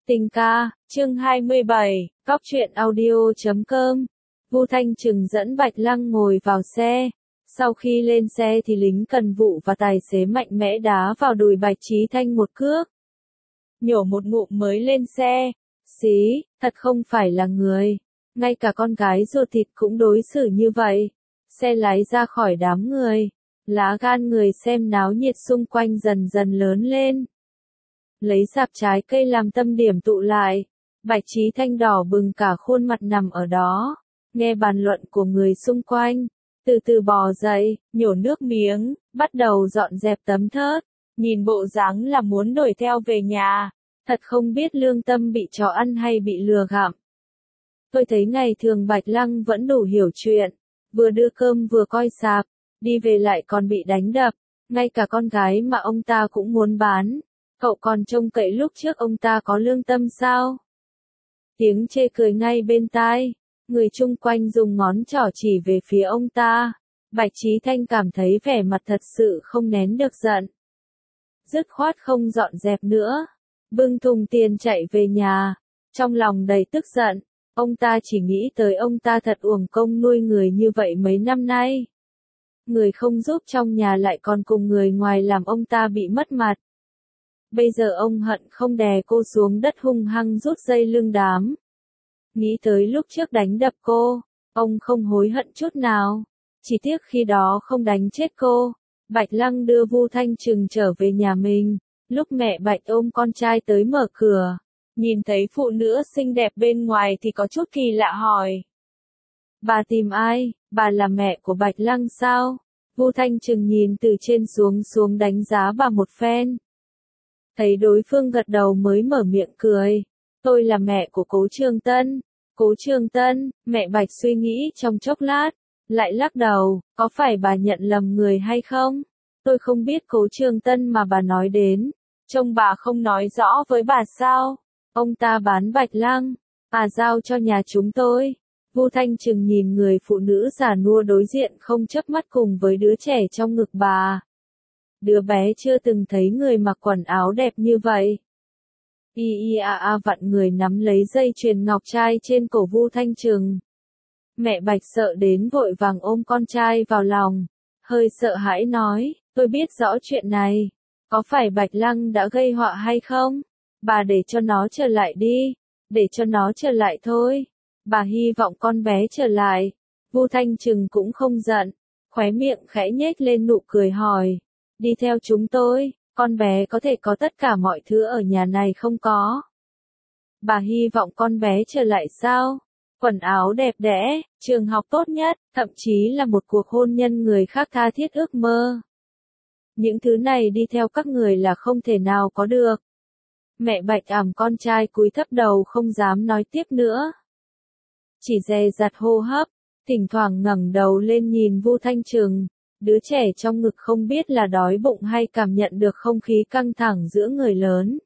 Tình ca, chương 27, Góc truyện audio.com. Vu Thanh Trừng dẫn Bạch Lăng ngồi vào xe. Sau khi lên xe thì lính cần vụ và tài xế mạnh mẽ đá vào đùi Bạch Chí Thanh một cước. Nhổ một ngụm mới lên xe. Xí, thật không phải là người. Ngay cả con gái ruột thịt cũng đối xử như vậy. Xe lái ra khỏi đám người. Lá gan người xem náo nhiệt xung quanh dần dần lớn lên. Lấy sạp trái cây làm tâm điểm tụ lại. Bạch Chí Thanh đỏ bừng cả khuôn mặt nằm ở đó. Nghe bàn luận của người xung quanh. Từ từ bò dậy, nhổ nước miếng, bắt đầu dọn dẹp tấm thớt. Nhìn bộ dáng là muốn đuổi theo về nhà. Thật không biết lương tâm bị chó ăn hay bị lừa gặm. Tôi thấy ngày thường Bạch Lăng vẫn đủ hiểu chuyện. Vừa đưa cơm vừa coi sạp. Đi về lại còn bị đánh đập. Ngay cả con gái mà ông ta cũng muốn bán. Cậu còn trông cậy lúc trước ông ta có lương tâm sao? Tiếng chê cười ngay bên tai. Người chung quanh dùng ngón trỏ chỉ về phía ông ta. Bạch Chí Thanh cảm thấy vẻ mặt thật sự không nén được giận. Dứt khoát không dọn dẹp nữa. Bưng thùng tiền chạy về nhà. Trong lòng đầy tức giận. Ông ta chỉ nghĩ tới ông ta thật uổng công nuôi người như vậy mấy năm nay. Người không giúp trong nhà lại còn cùng người ngoài làm ông ta bị mất mặt. Bây giờ ông hận không đè cô xuống đất hung hăng rút dây lưng đám. Nghĩ tới lúc trước đánh đập cô, ông không hối hận chút nào. Chỉ tiếc khi đó không đánh chết cô. Bạch Lăng đưa Vu Thanh Trừng trở về nhà mình. Lúc mẹ Bạch ôm con trai tới mở cửa. Nhìn thấy phụ nữ xinh đẹp bên ngoài thì có chút kỳ lạ hỏi. Bà tìm ai? Bà là mẹ của Bạch Lăng sao? Vu Thanh Trừng nhìn từ trên xuống đánh giá bà một phen. Thấy đối phương gật đầu mới mở miệng cười. Tôi là mẹ của Cố Trường Tân. Cố Trường Tân, mẹ Bạch suy nghĩ trong chốc lát. Lại lắc đầu, có phải bà nhận lầm người hay không? Tôi không biết Cố Trường Tân mà bà nói đến. Trông bà không nói rõ với bà sao? Ông ta bán Bạch Lăng. Giao cho nhà chúng tôi. Vu Thanh Trừng nhìn người phụ nữ già nua đối diện không chớp mắt cùng với đứa trẻ trong ngực bà. Đứa bé chưa từng thấy người mặc quần áo đẹp như vậy. Vặn người nắm lấy dây chuyền ngọc trai trên cổ Vu Thanh Trừng. Mẹ Bạch sợ đến vội vàng ôm con trai vào lòng. Hơi sợ hãi nói, tôi biết rõ chuyện này. Có phải Bạch Lăng đã gây họa hay không? Bà để cho nó trở lại đi. Để cho nó trở lại thôi. Bà hy vọng con bé trở lại. Vu Thanh Trừng cũng không giận. Khóe miệng khẽ nhếch lên nụ cười hỏi. Đi theo chúng tôi, con bé có thể có tất cả mọi thứ ở nhà này không có. Bà hy vọng con bé trở lại sao? Quần áo đẹp đẽ, trường học tốt nhất, thậm chí là một cuộc hôn nhân người khác tha thiết ước mơ. Những thứ này đi theo các người là không thể nào có được. Mẹ Bạch ẵm con trai cúi thấp đầu không dám nói tiếp nữa. Chỉ dè dặt hô hấp, thỉnh thoảng ngẩng đầu lên nhìn Vu Thanh Trừng. Đứa trẻ trong ngực không biết là đói bụng hay cảm nhận được không khí căng thẳng giữa người lớn.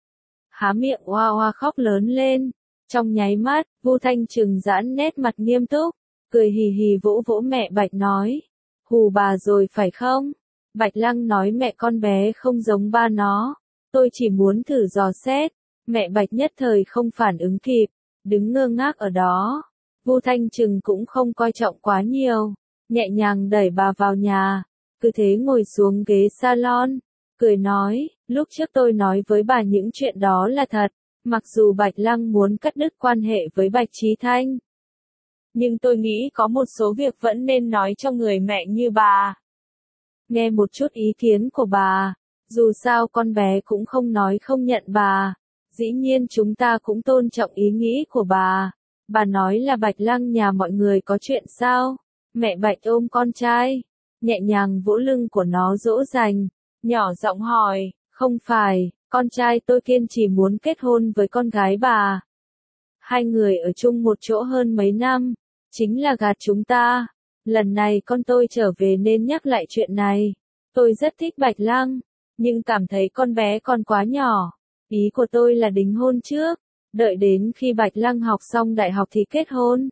Há miệng oa oa khóc lớn lên. Trong nháy mắt, Vu Thanh Trừng giãn nét mặt nghiêm túc, cười hì hì vỗ vỗ mẹ Bạch nói. Hù bà rồi phải không? Bạch Lăng nói mẹ con bé không giống ba nó. Tôi chỉ muốn thử dò xét. Mẹ Bạch nhất thời không phản ứng kịp, đứng ngơ ngác ở đó. Vu Thanh Trừng cũng không coi trọng quá nhiều. Nhẹ nhàng đẩy bà vào nhà, cứ thế ngồi xuống ghế salon, cười nói, lúc trước tôi nói với bà những chuyện đó là thật, mặc dù Bạch Lăng muốn cắt đứt quan hệ với Bạch Chí Thanh. Nhưng tôi nghĩ có một số việc vẫn nên nói cho người mẹ như bà. Nghe một chút ý kiến của bà, dù sao con bé cũng không nói không nhận bà, dĩ nhiên chúng ta cũng tôn trọng ý nghĩ của bà. Bà nói là Bạch Lăng nhà mọi người có chuyện sao? Mẹ Bạch ôm con trai, nhẹ nhàng vỗ lưng của nó dỗ dành, nhỏ giọng hỏi, không phải, con trai tôi kiên trì muốn kết hôn với con gái bà. Hai người ở chung một chỗ hơn mấy năm, chính là gạt chúng ta. Lần này con tôi trở về nên nhắc lại chuyện này. Tôi rất thích Bạch Lăng, nhưng cảm thấy con bé còn quá nhỏ. Ý của tôi là đính hôn trước, đợi đến khi Bạch Lăng học xong đại học thì kết hôn.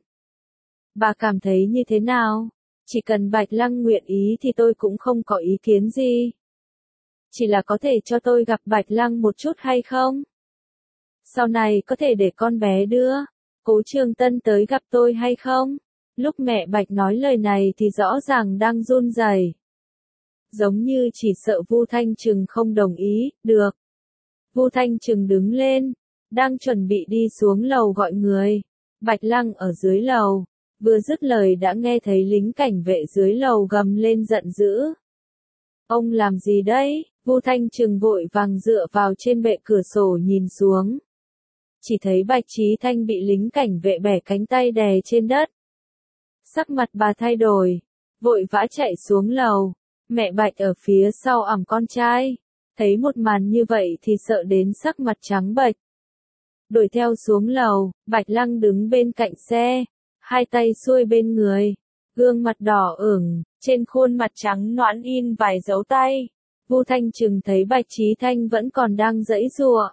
Bà cảm thấy như thế nào? Chỉ cần Bạch Lăng nguyện ý thì tôi cũng không có ý kiến gì. Chỉ là có thể cho tôi gặp Bạch Lăng một chút hay không? Sau này có thể để con bé đưa Cố Trường Tân tới gặp tôi hay không? Lúc mẹ Bạch nói lời này thì rõ ràng đang run rẩy, giống như chỉ sợ Vu Thanh Trừng không đồng ý. Được. Vu Thanh Trừng đứng lên, đang chuẩn bị đi xuống lầu gọi người. Bạch Lăng ở dưới lầu, vừa dứt lời đã nghe thấy lính cảnh vệ dưới lầu gầm lên giận dữ. Ông làm gì đấy? Vu Thanh Trừng vội vàng dựa vào trên bệ cửa sổ nhìn xuống. Chỉ thấy Bạch Chí Thanh bị lính cảnh vệ bẻ cánh tay đè trên đất. Sắc mặt bà thay đổi, vội vã chạy xuống lầu. Mẹ Bạch ở phía sau ẵm con trai, thấy một màn như vậy thì sợ đến sắc mặt trắng bệch. Đuổi theo xuống lầu, Bạch Lăng đứng bên cạnh xe, hai tay xuôi bên người, gương mặt đỏ ửng, trên khuôn mặt trắng nõn in vài dấu tay. Vu Thanh Trừng thấy Bạch Chí Thanh vẫn còn đang giãy giụa,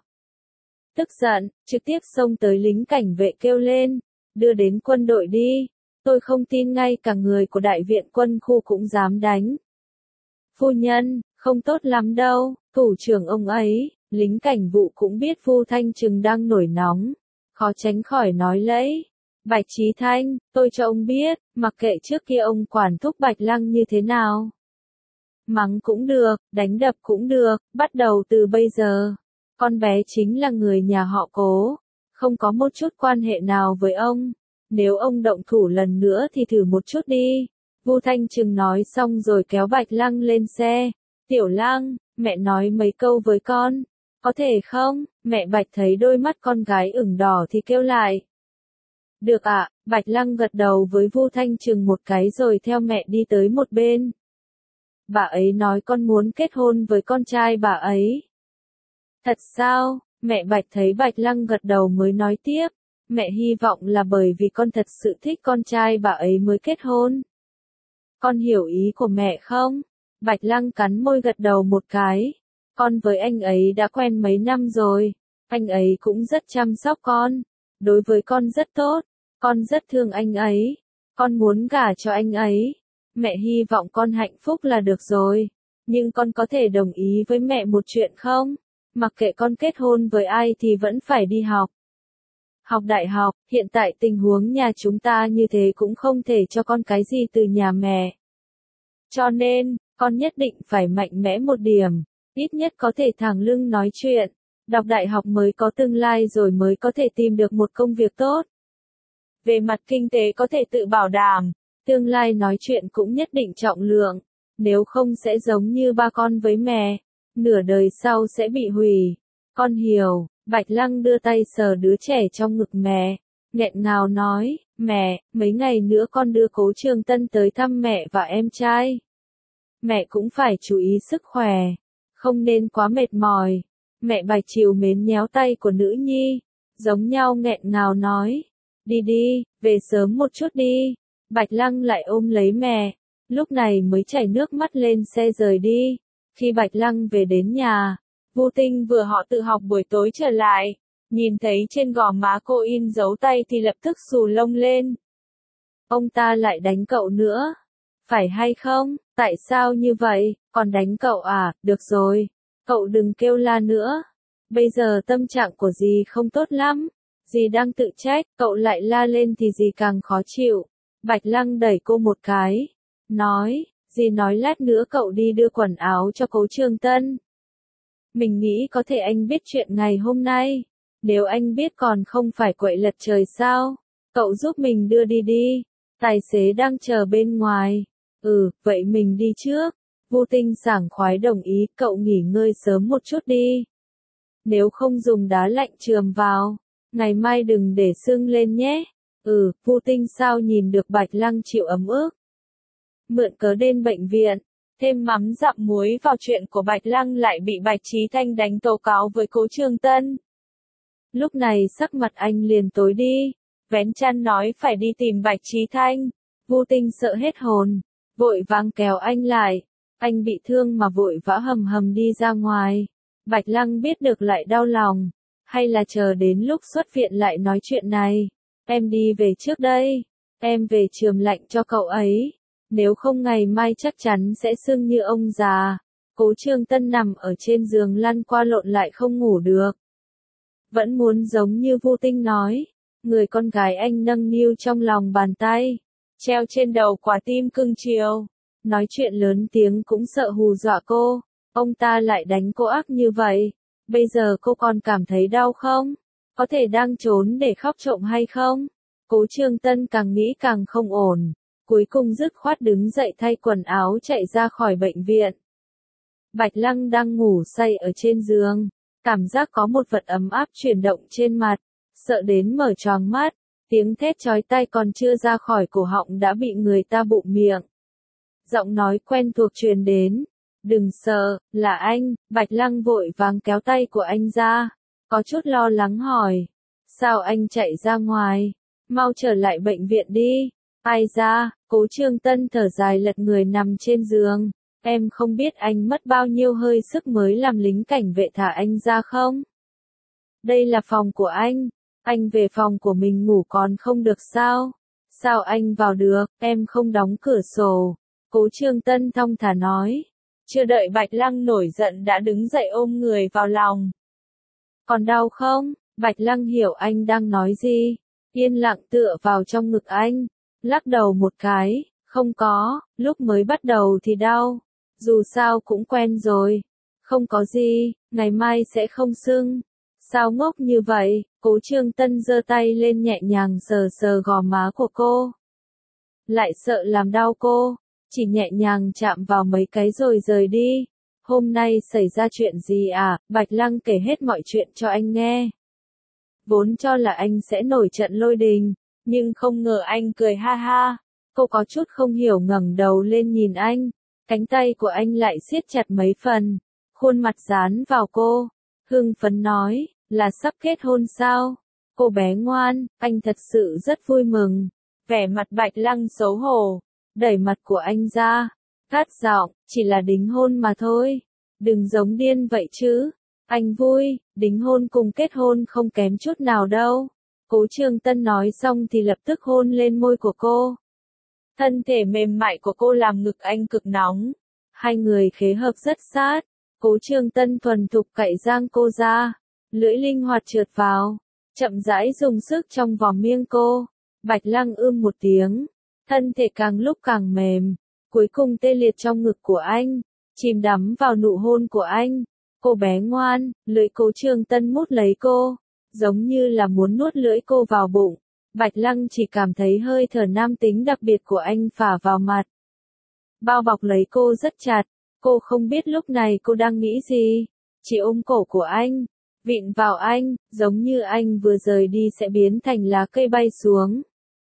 tức giận, trực tiếp xông tới lính cảnh vệ kêu lên, đưa đến quân đội đi, tôi không tin ngay cả người của đại viện quân khu cũng dám đánh. Phu nhân, không tốt lắm đâu, thủ trưởng ông ấy, lính cảnh vụ cũng biết Vu Thanh Trừng đang nổi nóng, khó tránh khỏi nói lẫy. Bạch Chí Thanh, tôi cho ông biết, mặc kệ trước kia ông quản thúc Bạch Lăng như thế nào. Mắng cũng được, đánh đập cũng được, bắt đầu từ bây giờ. Con bé chính là người nhà họ Cố, không có một chút quan hệ nào với ông. Nếu ông động thủ lần nữa thì thử một chút đi. Vu Thanh Trừng nói xong rồi kéo Bạch Lăng lên xe. Tiểu Lăng, mẹ nói mấy câu với con. Có thể không? Mẹ Bạch thấy đôi mắt con gái ửng đỏ thì kêu lại. Được ạ, Bạch Lăng gật đầu với Vu Thanh Trừng một cái rồi theo mẹ đi tới một bên. Bà ấy nói con muốn kết hôn với con trai bà ấy. Thật sao? Mẹ Bạch thấy Bạch Lăng gật đầu mới nói tiếp. Mẹ hy vọng là bởi vì con thật sự thích con trai bà ấy mới kết hôn. Con hiểu ý của mẹ không? Bạch Lăng cắn môi gật đầu một cái. Con với anh ấy đã quen mấy năm rồi. Anh ấy cũng rất chăm sóc con. Đối với con rất tốt. Con rất thương anh ấy. Con muốn gả cho anh ấy. Mẹ hy vọng con hạnh phúc là được rồi. Nhưng con có thể đồng ý với mẹ một chuyện không? Mặc kệ con kết hôn với ai thì vẫn phải đi học. Học đại học, hiện tại tình huống nhà chúng ta như thế cũng không thể cho con cái gì từ nhà mẹ. Cho nên, con nhất định phải mạnh mẽ một điểm, ít nhất có thể thẳng lưng nói chuyện. Đọc đại học mới có tương lai rồi mới có thể tìm được một công việc tốt. Về mặt kinh tế có thể tự bảo đảm, tương lai nói chuyện cũng nhất định trọng lượng, nếu không sẽ giống như ba con với mẹ, nửa đời sau sẽ bị hủy. Con hiểu. Bạch Lăng đưa tay sờ đứa trẻ trong ngực mẹ, nghẹn ngào nói, mẹ, mấy ngày nữa con đưa Cố Trường Tân tới thăm mẹ và em trai. Mẹ cũng phải chú ý sức khỏe, không nên quá mệt mỏi. Mẹ Bạch trìu mến nhéo tay của nữ nhi, giống nhau nghẹn ngào nói, đi đi, về sớm một chút đi. Bạch Lăng lại ôm lấy mẹ, lúc này mới chảy nước mắt lên xe rời đi. Khi Bạch Lăng về đến nhà, Vu Tinh vừa họ tự học buổi tối trở lại, nhìn thấy trên gò má cô in dấu tay thì lập tức xù lông lên. Ông ta lại đánh cậu nữa. Phải hay không? Tại sao như vậy? Còn đánh cậu à? Được rồi. Cậu đừng kêu la nữa. Bây giờ tâm trạng của dì không tốt lắm. Dì đang tự trách, cậu lại la lên thì dì càng khó chịu. Bạch Lăng đẩy cô một cái. Nói, dì nói lát nữa cậu đi đưa quần áo cho Cố Trường Tân. Mình nghĩ có thể anh biết chuyện ngày hôm nay. Nếu anh biết còn không phải quậy lật trời sao? Cậu giúp mình đưa đi đi. Tài xế đang chờ bên ngoài. Vậy mình đi trước. Vu Tinh sảng khoái đồng ý, cậu nghỉ ngơi sớm một chút đi. Nếu không dùng đá lạnh chườm vào, ngày mai đừng để sưng lên nhé. Vu Tinh sao nhìn được Bạch Lăng chịu ấm ức. Mượn cớ đến bệnh viện, thêm mắm dặm muối vào chuyện của Bạch Lăng lại bị Bạch Chí Thanh đánh tố cáo với Cố Trường Tân. Lúc này sắc mặt anh liền tối đi, vén chăn nói phải đi tìm Bạch Chí Thanh. Vu Tinh sợ hết hồn, vội vàng kéo anh lại. Anh bị thương mà vội vã hầm hầm đi ra ngoài. Bạch Lăng biết được lại đau lòng. Hay là chờ đến lúc xuất viện lại nói chuyện này. Em đi về trước đây. Em về chườm lạnh cho cậu ấy. Nếu không ngày mai chắc chắn sẽ sưng như ông già. Cố Trường Tân nằm ở trên giường lăn qua lộn lại không ngủ được. Vẫn muốn giống như Vu Tinh nói, người con gái anh nâng niu trong lòng bàn tay, treo trên đầu quả tim cưng chiều. Nói chuyện lớn tiếng cũng sợ hù dọa cô, ông ta lại đánh cô ác như vậy. Bây giờ cô còn cảm thấy đau không? Có thể đang trốn để khóc trộm hay không? Cố Trương Tân càng nghĩ càng không ổn, cuối cùng dứt khoát đứng dậy thay quần áo chạy ra khỏi bệnh viện. Bạch Lăng đang ngủ say ở trên giường, cảm giác có một vật ấm áp chuyển động trên mặt, sợ đến mở choàng mắt, tiếng thét chói tai còn chưa ra khỏi cổ họng đã bị người ta bụm miệng. Giọng nói quen thuộc truyền đến, đừng sợ, là anh. Bạch Lăng vội vàng kéo tay của anh ra, có chút lo lắng hỏi, sao anh chạy ra ngoài, mau trở lại bệnh viện đi. Ai ra? Cố Trương Tân thở dài lật người nằm trên giường, em không biết anh mất bao nhiêu hơi sức mới làm lính cảnh vệ thả anh ra không? Đây là phòng của anh về phòng của mình ngủ còn không được sao? Sao anh vào được, em không đóng cửa sổ. Cố Trương Tân thong thả nói. Chưa đợi Bạch Lăng nổi giận đã đứng dậy ôm người vào lòng. Còn đau không? Bạch Lăng hiểu anh đang nói gì. Yên lặng tựa vào trong ngực anh. Lắc đầu một cái. Không có, lúc mới bắt đầu thì đau. Dù sao cũng quen rồi. Không có gì, ngày mai sẽ không sưng. Sao ngốc như vậy? Cố Trương Tân giơ tay lên nhẹ nhàng sờ sờ gò má của cô. Lại sợ làm đau cô. Chỉ nhẹ nhàng chạm vào mấy cái rồi rời đi. Hôm nay xảy ra chuyện gì à? Bạch Lăng kể hết mọi chuyện cho anh nghe. Vốn cho là anh sẽ nổi trận lôi đình, nhưng không ngờ anh cười ha ha. Cô có chút không hiểu ngẩng đầu lên nhìn anh, cánh tay của anh lại siết chặt mấy phần, khuôn mặt dán vào cô, hưng phấn nói, là sắp kết hôn sao? Cô bé ngoan, anh thật sự rất vui mừng. Vẻ mặt Bạch Lăng xấu hổ, đẩy mặt của anh ra, cắt giọng, chỉ là đính hôn mà thôi, đừng giống điên vậy chứ. Anh vui, đính hôn cùng kết hôn không kém chút nào đâu. Cố Trương Tân nói xong thì lập tức hôn lên môi của cô. Thân thể mềm mại của cô làm ngực anh cực nóng. Hai người khế hợp rất sát. Cố Trương Tân thuần thục cạy giang cô ra. Lưỡi linh hoạt trượt vào. Chậm rãi dùng sức trong vòng miêng cô. Bạch Lăng một tiếng. Thân thể càng lúc càng mềm. Cuối cùng tê liệt trong ngực của anh. Chìm đắm vào nụ hôn của anh. Cô bé ngoan, lưỡi Cố Trương Tân mút lấy cô. Giống như là muốn nuốt lưỡi cô vào bụng. Bạch Lăng chỉ cảm thấy hơi thở nam tính đặc biệt của anh phả vào mặt. Bao bọc lấy cô rất chặt. Cô không biết lúc này cô đang nghĩ gì. Chỉ ôm cổ của anh. Vịn vào anh, giống như anh vừa rời đi sẽ biến thành lá cây bay xuống.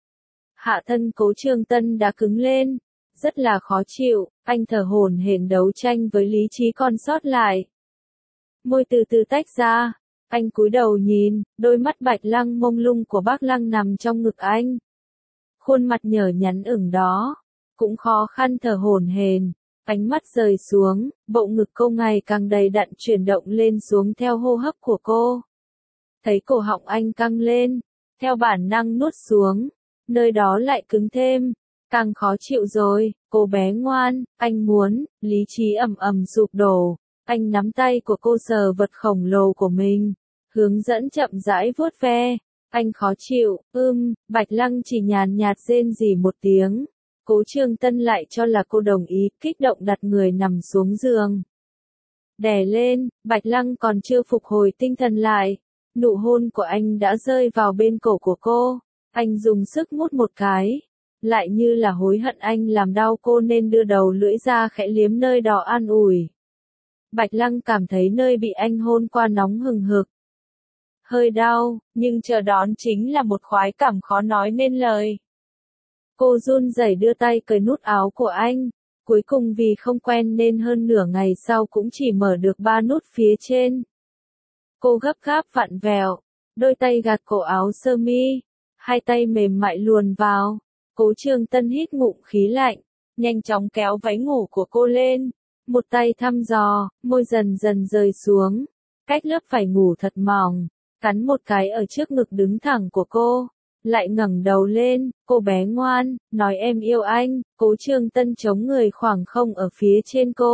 Hạ thân Cố Trương Tân đã cứng lên. Rất là khó chịu, anh thở hổn hển đấu tranh với lý trí còn sót lại. Môi từ từ tách ra. Anh cúi đầu nhìn, đôi mắt Bạch Lăng mông lung của bác Lăng nằm trong ngực anh. Khuôn mặt nhở nhắn ửng đó, cũng khó khăn thở hổn hển, ánh mắt rời xuống, bộ ngực cô ngày càng đầy đặn chuyển động lên xuống theo hô hấp của cô. Thấy cổ họng anh căng lên, theo bản năng nuốt xuống, nơi đó lại cứng thêm, càng khó chịu rồi, cô bé ngoan, anh muốn, lý trí ầm ầm sụp đổ. Anh nắm tay của cô sờ vật khổng lồ của mình, hướng dẫn chậm rãi vuốt ve. Anh khó chịu, Bạch Lăng chỉ nhàn nhạt rên rỉ một tiếng. Cố Trương Tân lại cho là cô đồng ý, kích động đặt người nằm xuống giường. Đè lên, Bạch Lăng còn chưa phục hồi tinh thần lại. Nụ hôn của anh đã rơi vào bên cổ của cô. Anh dùng sức mút một cái. Lại như là hối hận anh làm đau cô nên đưa đầu lưỡi ra khẽ liếm nơi đó an ủi. Bạch Lăng cảm thấy nơi bị anh hôn qua nóng hừng hực. Hơi đau, nhưng chờ đón chính là một khoái cảm khó nói nên lời. Cô run rẩy đưa tay cởi nút áo của anh. Cuối cùng vì không quen nên hơn nửa ngày sau cũng chỉ mở được 3 nút phía trên. Cô gấp gáp vặn vẹo, đôi tay gạt cổ áo sơ mi, hai tay mềm mại luồn vào. Cố Trương Tân hít ngụm khí lạnh, nhanh chóng kéo váy ngủ của cô lên. Một tay thăm dò, môi dần dần rời xuống, cách lớp vải ngủ thật mỏng, cắn một cái ở trước ngực đứng thẳng của cô, lại ngẩng đầu lên, cô bé ngoan, nói em yêu anh. Cố Trương Tân chống người khoảng không ở phía trên cô,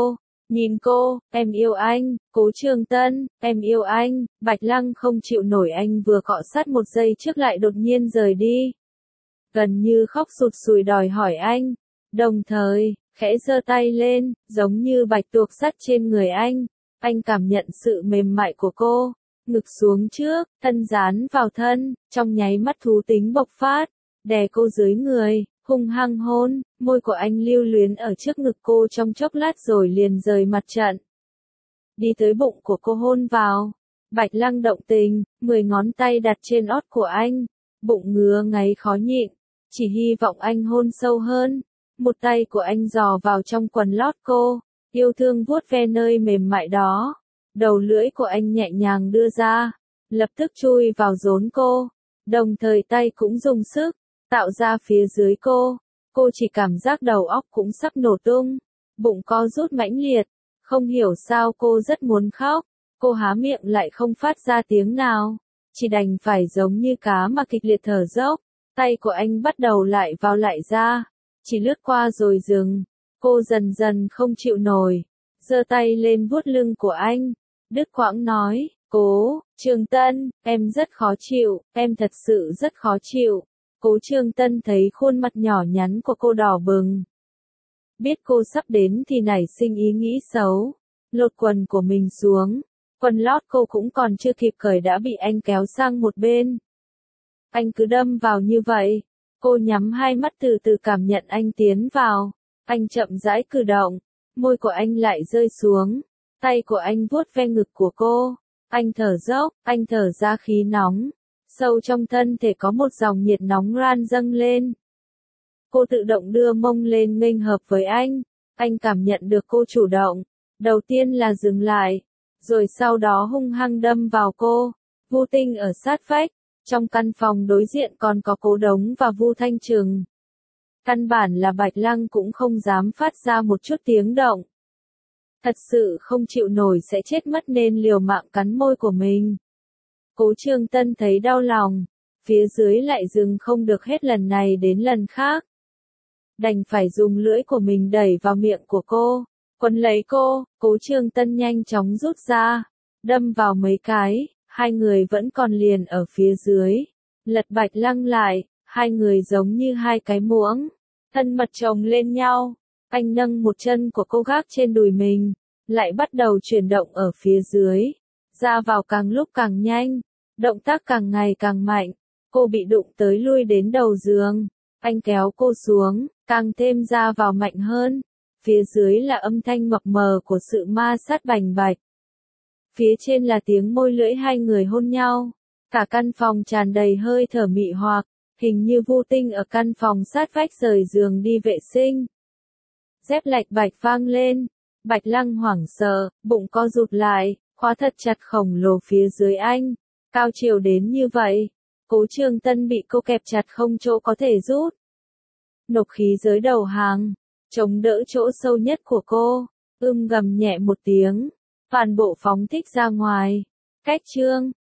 Nhìn cô, em yêu anh, Cố Trường Tân, em yêu anh, Bạch Lăng không chịu nổi anh vừa cọ sát một giây trước lại đột nhiên rời đi. Gần như khóc sụt sùi đòi hỏi anh, đồng thời, khẽ giơ tay lên, giống như bạch tuộc sắt trên người anh cảm nhận sự mềm mại của cô, ngực xuống trước, thân dán vào thân, trong nháy mắt thú tính bộc phát, đè cô dưới người, hung hăng hôn, môi của anh lưu luyến ở trước ngực cô trong chốc lát rồi liền rời mặt trận. Đi tới bụng của cô hôn vào, Bạch Lăng động tình, 10 ngón tay đặt trên ót của anh, bụng ngứa ngáy khó nhịn, chỉ hy vọng anh hôn sâu hơn. Một tay của anh dò vào trong quần lót cô, yêu thương vuốt ve nơi mềm mại đó. Đầu lưỡi của anh nhẹ nhàng đưa ra, lập tức chui vào rốn cô, đồng thời tay cũng dùng sức, tạo ra phía dưới cô. Cô chỉ cảm giác đầu óc cũng sắp nổ tung, bụng co rút mãnh liệt, không hiểu sao cô rất muốn khóc, cô há miệng lại không phát ra tiếng nào, chỉ đành phải giống như cá mà kịch liệt thở dốc. Tay của anh bắt đầu lại vào lại ra, chỉ lướt qua rồi dừng, cô dần dần không chịu nổi, giơ tay lên vuốt lưng của anh, đứt quãng nói, Cố Trường Tân, em rất khó chịu, em thật sự rất khó chịu. Cố Trường Tân thấy khuôn mặt nhỏ nhắn của cô đỏ bừng. Biết cô sắp đến thì nảy sinh ý nghĩ xấu, lột quần của mình xuống, quần lót cô cũng còn chưa kịp cởi đã bị anh kéo sang một bên. Anh cứ đâm vào như vậy, cô nhắm hai mắt từ từ cảm nhận anh tiến vào, anh chậm rãi cử động, môi của anh lại rơi xuống, tay của anh vuốt ve ngực của cô, anh thở dốc, anh thở ra khí nóng, sâu trong thân thể có một dòng nhiệt nóng ran dâng lên. Cô tự động đưa mông lên nghênh hợp với anh cảm nhận được cô chủ động, đầu tiên là dừng lại, rồi sau đó hung hăng đâm vào cô. Vu Tinh ở sát vách, trong căn phòng đối diện còn có Cố Đống và Vu Thanh Trừng. Căn bản là Bạch Lăng cũng không dám phát ra một chút tiếng động. Thật sự không chịu nổi sẽ chết mất nên liều mạng cắn môi của mình. Cố Trường Tân thấy đau lòng, phía dưới lại dừng không được hết lần này đến lần khác. Đành phải dùng lưỡi của mình đẩy vào miệng của cô, quấn lấy cô, Cố Trường Tân nhanh chóng rút ra, đâm vào mấy cái, hai người vẫn còn liền ở phía dưới. Lật Bạch Lăng lại, hai người giống như hai cái muỗng, thân mật chồng lên nhau. Anh nâng một chân của cô gác trên đùi mình, lại bắt đầu chuyển động ở phía dưới, ra vào càng lúc càng nhanh, động tác càng ngày càng mạnh. Cô bị đụng tới lui đến đầu giường, anh kéo cô xuống, càng thêm ra vào mạnh hơn. Phía dưới là âm thanh mập mờ của sự ma sát bành bạch. Phía trên là tiếng môi lưỡi hai người hôn nhau. Cả căn phòng tràn đầy hơi thở mị hoặc, hình như Vu Tinh ở căn phòng sát vách rời giường đi vệ sinh. Dép lạch bạch vang lên, Bạch Lăng hoảng sợ, bụng co rụt lại, khóa thật chặt khổng lồ phía dưới anh. Cao chiều đến như vậy, Cố Trường Tân bị cô kẹp chặt không chỗ có thể rút. Nộp khí giới đầu hàng, chống đỡ chỗ sâu nhất của cô, gầm nhẹ một tiếng, toàn bộ phóng thích ra ngoài. Cách chương